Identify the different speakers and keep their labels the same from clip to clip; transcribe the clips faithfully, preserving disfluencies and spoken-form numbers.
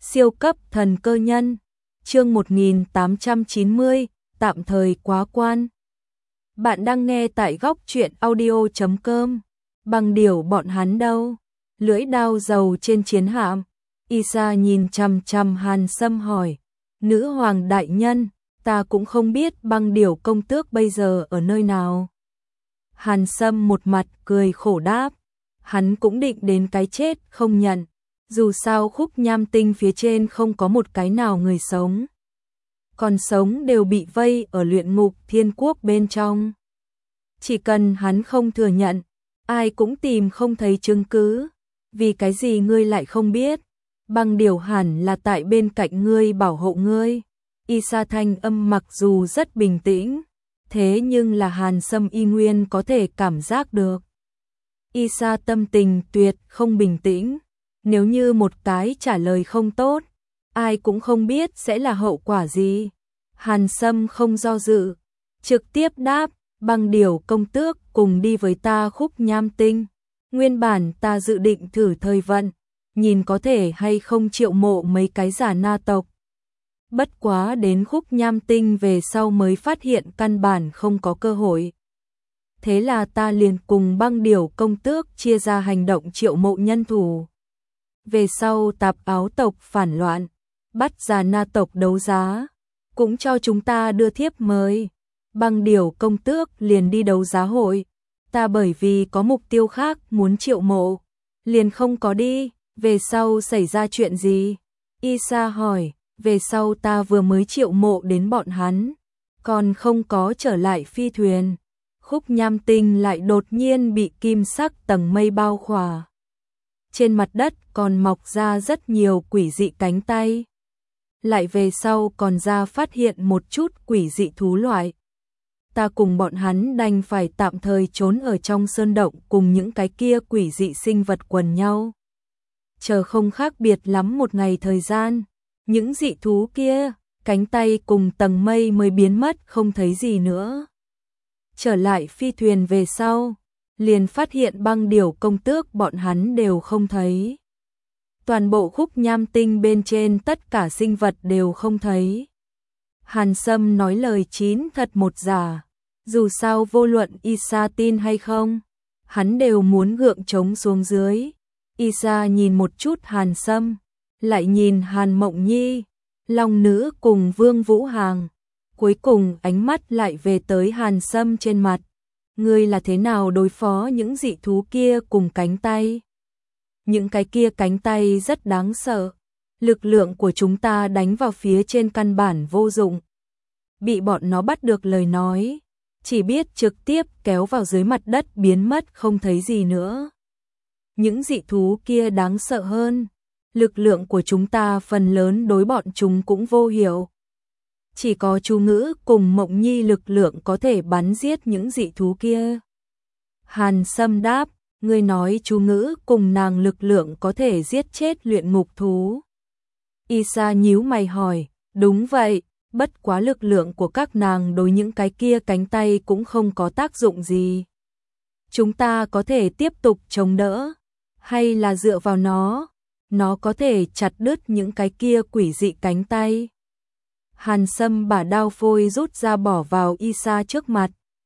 Speaker 1: Siêu cấp thần cơ nhân, chương một nghìn tám trăm chín mươi, tạm thời quá quan. Bạn đang nghe tại góc truyện audio chấm com. Bằng điều bọn hắn đâu? Lưỡi đao dầu trên chiến hạm. Isa nhìn chằm chằm Hàn Sâm hỏi. Nữ hoàng đại nhân, ta cũng không biết băng điểu công tước bây giờ ở nơi nào. Hàn Sâm một mặt cười khổ đáp. Hắn cũng định đến cái chết không nhận. Dù sao khúc nham tinh phía trên không có một cái nào người sống. Còn sống đều bị vây ở luyện ngục thiên quốc bên trong. Chỉ cần hắn không thừa nhận, ai cũng tìm không thấy chứng cứ. Vì cái gì ngươi lại không biết? Băng điểu hẳn là tại bên cạnh ngươi bảo hộ ngươi. Isa thanh âm mặc dù rất bình tĩnh, thế nhưng là Hàn Sâm y nguyên có thể cảm giác được. Isa tâm tình tuyệt không bình tĩnh. Nếu như một cái trả lời không tốt, ai cũng không biết sẽ là hậu quả gì. Hàn Sâm không do dự, trực tiếp đáp, băng điểu công tước cùng đi với ta khúc nham tinh. Nguyên bản ta dự định thử thời vận, nhìn có thể hay không triệu mộ mấy cái giả na tộc. Bất quá đến khúc nham tinh về sau mới phát hiện căn bản không có cơ hội. Thế là ta liền cùng băng điểu công tước chia ra hành động triệu mộ nhân thủ. Về sau tạp áo tộc phản loạn, bắt già na tộc đấu giá, cũng cho chúng ta đưa thiếp mời. Băng điểu công tước liền đi đấu giá hội, ta bởi vì có mục tiêu khác muốn triệu mộ, liền không có đi. Về sau xảy ra chuyện gì? Isa hỏi. Về sau ta vừa mới triệu mộ đến bọn hắn, còn không có trở lại phi thuyền. Khúc nham tinh lại đột nhiên bị kim sắc tầng mây bao khỏa. Trên mặt đất còn mọc ra rất nhiều quỷ dị cánh tay. Lại về sau còn ra phát hiện một chút quỷ dị thú loại. Ta cùng bọn hắn đành phải tạm thời trốn ở trong sơn động cùng những cái kia quỷ dị sinh vật quần nhau. Chờ không khác biệt lắm một ngày thời gian, những dị thú kia, cánh tay cùng tầng mây mới biến mất không thấy gì nữa. Trở lại phi thuyền về sau, liền phát hiện băng điểu công tước bọn hắn đều không thấy. Toàn bộ khúc nham tinh bên trên tất cả sinh vật đều không thấy. Hàn Sâm nói lời chín thật một giả, dù sao vô luận Isa tin hay không, hắn đều muốn gượng chống xuống dưới. Isa nhìn một chút Hàn Sâm, lại nhìn Hàn Mộng Nhi, Long Nữ cùng Vương Vũ Hàng. Cuối cùng ánh mắt lại về tới Hàn Sâm trên mặt. Ngươi là thế nào đối phó những dị thú kia cùng cánh tay? Những cái kia cánh tay rất đáng sợ. Lực lượng của chúng ta đánh vào phía trên căn bản vô dụng. Bị bọn nó bắt được lời nói, chỉ biết trực tiếp kéo vào dưới mặt đất biến mất không thấy gì nữa. Những dị thú kia đáng sợ hơn. Lực lượng của chúng ta phần lớn đối bọn chúng cũng vô hiệu. Chỉ có chú Ngữ cùng Mộng Nhi lực lượng có thể bắn giết những dị thú kia. Hàn Sâm đáp, ngươi nói chú Ngữ cùng nàng lực lượng có thể giết chết luyện ngục thú. Isa nhíu mày hỏi, đúng vậy, bất quá lực lượng của các nàng đối những cái kia cánh tay cũng không có tác dụng gì. Chúng ta có thể tiếp tục chống đỡ, hay là dựa vào nó, nó có thể chặt đứt những cái kia quỷ dị cánh tay. Hàn Sâm bả đao phôi rút ra bỏ vào Isa trước mặt.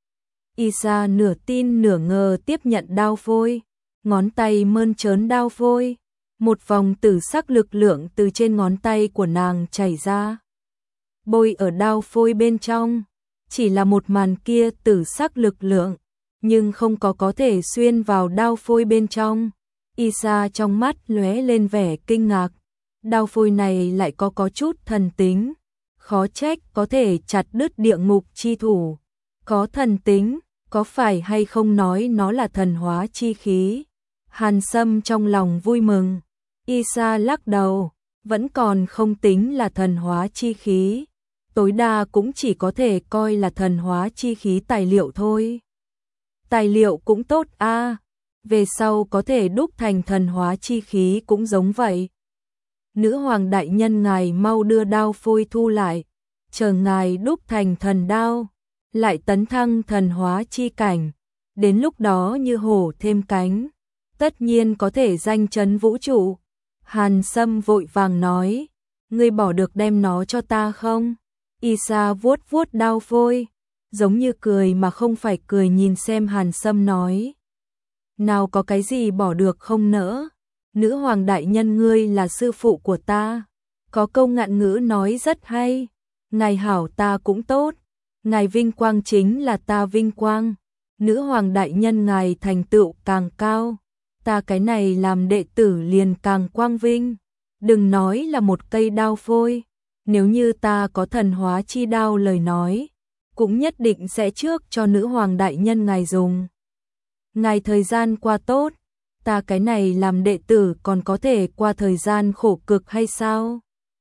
Speaker 1: Isa nửa tin nửa ngờ tiếp nhận đao phôi, ngón tay mơn trớn đao phôi, một vòng tử sắc lực lượng từ trên ngón tay của nàng chảy ra. Bôi ở đao phôi bên trong, chỉ là một màn kia tử sắc lực lượng, nhưng không có có thể xuyên vào đao phôi bên trong. Isa trong mắt lóe lên vẻ kinh ngạc, đao phôi này lại có có chút thần tính. Khó trách có thể chặt đứt địa ngục chi thủ. Có thần tính, có phải hay không nói nó là thần hóa chi khí? Hàn Sâm trong lòng vui mừng. Isa lắc đầu, vẫn còn không tính là thần hóa chi khí. Tối đa cũng chỉ có thể coi là thần hóa chi khí tài liệu thôi. Tài liệu cũng tốt a, à, về sau có thể đúc thành thần hóa chi khí cũng giống vậy. Nữ hoàng đại nhân ngài mau đưa đao phôi thu lại, chờ ngài đúc thành thần đao, lại tấn thăng thần hóa chi cảnh, đến lúc đó như hổ thêm cánh, tất nhiên có thể danh chấn vũ trụ. Hàn Sâm vội vàng nói, ngươi bỏ được đem nó cho ta không? Isa vuốt vuốt đao phôi, giống như cười mà không phải cười nhìn xem Hàn Sâm nói. Nào có cái gì bỏ được không nỡ, nữ hoàng đại nhân ngươi là sư phụ của ta. Có câu ngạn ngữ nói rất hay, ngài hảo ta cũng tốt, ngài vinh quang chính là ta vinh quang. Nữ hoàng đại nhân ngài thành tựu càng cao, ta cái này làm đệ tử liền càng quang vinh. Đừng nói là một cây đao phôi, nếu như ta có thần hóa chi đao lời nói, cũng nhất định sẽ trước cho nữ hoàng đại nhân ngài dùng. Ngài thời gian qua tốt, ta cái này làm đệ tử còn có thể qua thời gian khổ cực hay sao?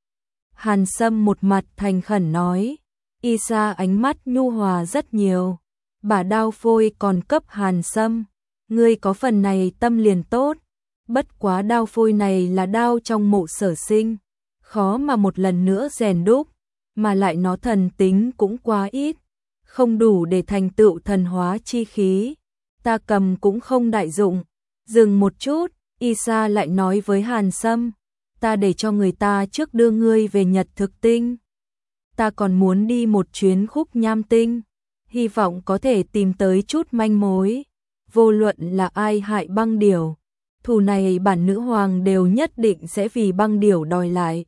Speaker 1: Hàn Sâm một mặt thành khẩn nói, Isa ánh mắt nhu hòa rất nhiều, bả đao phôi còn cấp Hàn Sâm, ngươi có phần này tâm liền tốt, bất quá đao phôi này là đao trong mộ sở sinh, khó mà một lần nữa rèn đúc, mà lại nó thần tính cũng quá ít, không đủ để thành tựu thần hóa chi khí, ta cầm cũng không đại dụng. Dừng một chút, Isa lại nói với Hàn Sâm, ta để cho người ta trước đưa ngươi về Nhật Thực Tinh. Ta còn muốn đi một chuyến Khúc Nham Tinh, hy vọng có thể tìm tới chút manh mối. Vô luận là ai hại băng điểu, thù này bản nữ hoàng đều nhất định sẽ vì băng điểu đòi lại.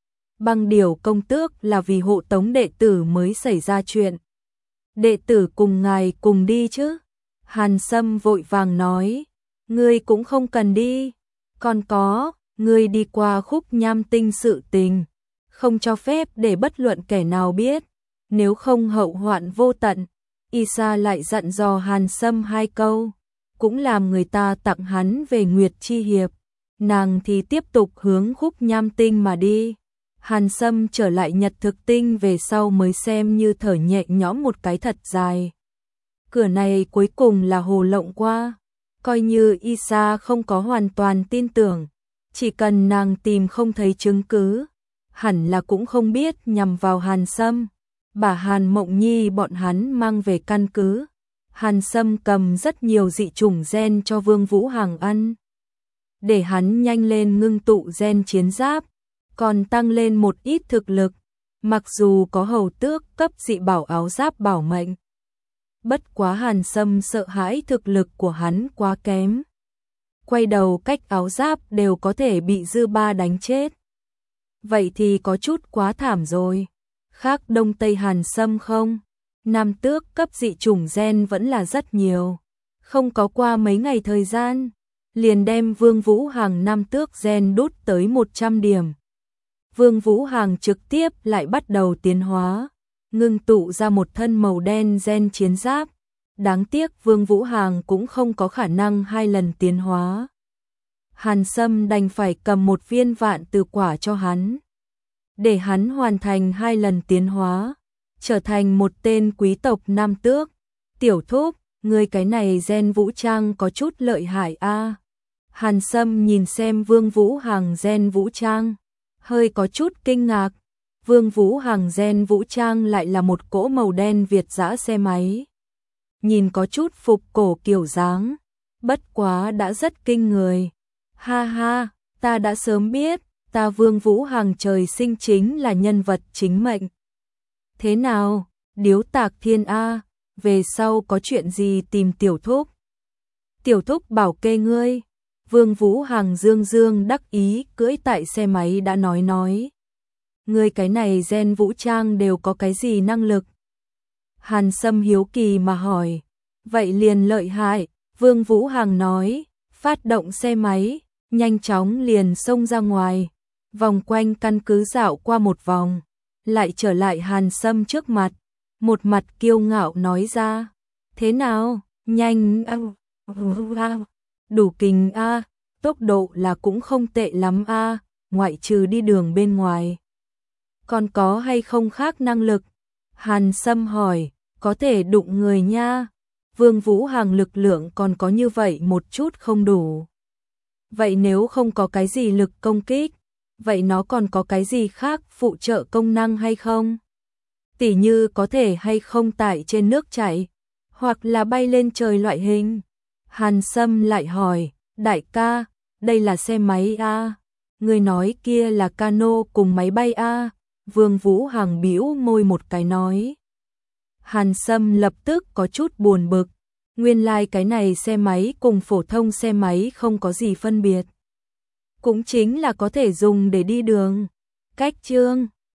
Speaker 1: Băng điểu công tước là vì hộ tống đệ tử mới xảy ra chuyện. Đệ tử cùng ngài cùng đi chứ? Hàn Sâm vội vàng nói, ngươi cũng không cần đi, còn có, ngươi đi qua Khúc Nham Tinh sự tình, không cho phép để bất luận kẻ nào biết, nếu không hậu hoạn vô tận. Isa lại dặn dò Hàn Sâm hai câu, cũng làm người ta tặng hắn về Nguyệt Chi Hiệp, nàng thì tiếp tục hướng Khúc Nham Tinh mà đi. Hàn Sâm trở lại Nhật Thực Tinh về sau mới xem như thở nhẹ nhõm một cái thật dài. Cửa này cuối cùng là hồ lộng qua, coi như Isa không có hoàn toàn tin tưởng, chỉ cần nàng tìm không thấy chứng cứ, hẳn là cũng không biết nhằm vào Hàn Sâm, bà Hàn Mộng Nhi bọn hắn mang về căn cứ. Hàn Sâm cầm rất nhiều dị chủng gen cho Vương Vũ Hằng ăn, để hắn nhanh lên ngưng tụ gen chiến giáp, còn tăng lên một ít thực lực, mặc dù có hầu tước cấp dị bảo áo giáp bảo mệnh. Bất quá Hàn Sâm sợ hãi thực lực của hắn quá kém, quay đầu cách áo giáp đều có thể bị dư ba đánh chết. Vậy thì có chút quá thảm rồi. Khác Đông Tây Hàn Sâm không? Nam tước cấp dị chủng gen vẫn là rất nhiều. Không có qua mấy ngày thời gian, liền đem Vương Vũ Hằng nam tước gen đút tới một trăm điểm. Vương Vũ Hằng trực tiếp lại bắt đầu tiến hóa, ngưng tụ ra một thân màu đen gen chiến giáp. Đáng tiếc Vương Vũ Hằng cũng không có khả năng hai lần tiến hóa. Hàn Sâm đành phải cầm một viên vạn từ quả cho hắn, để hắn hoàn thành hai lần tiến hóa, trở thành một tên quý tộc nam tước. Tiểu thúc, người cái này gen vũ trang có chút lợi hại a. À. Hàn Sâm nhìn xem Vương Vũ Hằng gen vũ trang, hơi có chút kinh ngạc. Vương Vũ Hằng gen vũ trang lại là một cỗ màu đen Việt dã xe máy, nhìn có chút phục cổ kiểu dáng, bất quá đã rất kinh người. Ha ha, ta đã sớm biết, ta Vương Vũ Hằng trời sinh chính là nhân vật chính mệnh. Thế nào, Điếu Tạc Thiên A, về sau có chuyện gì tìm tiểu thúc? Tiểu thúc bảo kê ngươi. Vương Vũ Hằng dương dương đắc ý cưỡi tại xe máy đã nói nói. Ngươi cái này gen vũ trang đều có cái gì năng lực? Hàn Sâm hiếu kỳ mà hỏi. Vậy liền lợi hại, Vương Vũ Hằng nói, phát động xe máy, nhanh chóng liền xông ra ngoài, vòng quanh căn cứ dạo qua một vòng, lại trở lại Hàn Sâm trước mặt, một mặt kiêu ngạo nói ra, thế nào, nhanh a, đủ kinh a, tốc độ là cũng không tệ lắm a, ngoại trừ đi đường bên ngoài. Còn có hay không khác năng lực? Hàn Sâm hỏi, có thể đụng người nha. Vương Vũ Hằng lực lượng còn có như vậy một chút không đủ. Vậy nếu không có cái gì lực công kích, vậy nó còn có cái gì khác phụ trợ công năng hay không? Tỉ như có thể hay không tại trên nước chảy, hoặc là bay lên trời loại hình. Hàn Sâm lại hỏi, đại ca, đây là xe máy a, Người nói kia là cano cùng máy bay a? Vương Vũ Hằng bĩu môi một cái nói. Hàn Sâm lập tức có chút buồn bực. Nguyên lai like cái này xe máy cùng phổ thông xe máy không có gì phân biệt. Cũng chính là có thể dùng để đi đường. Cách chương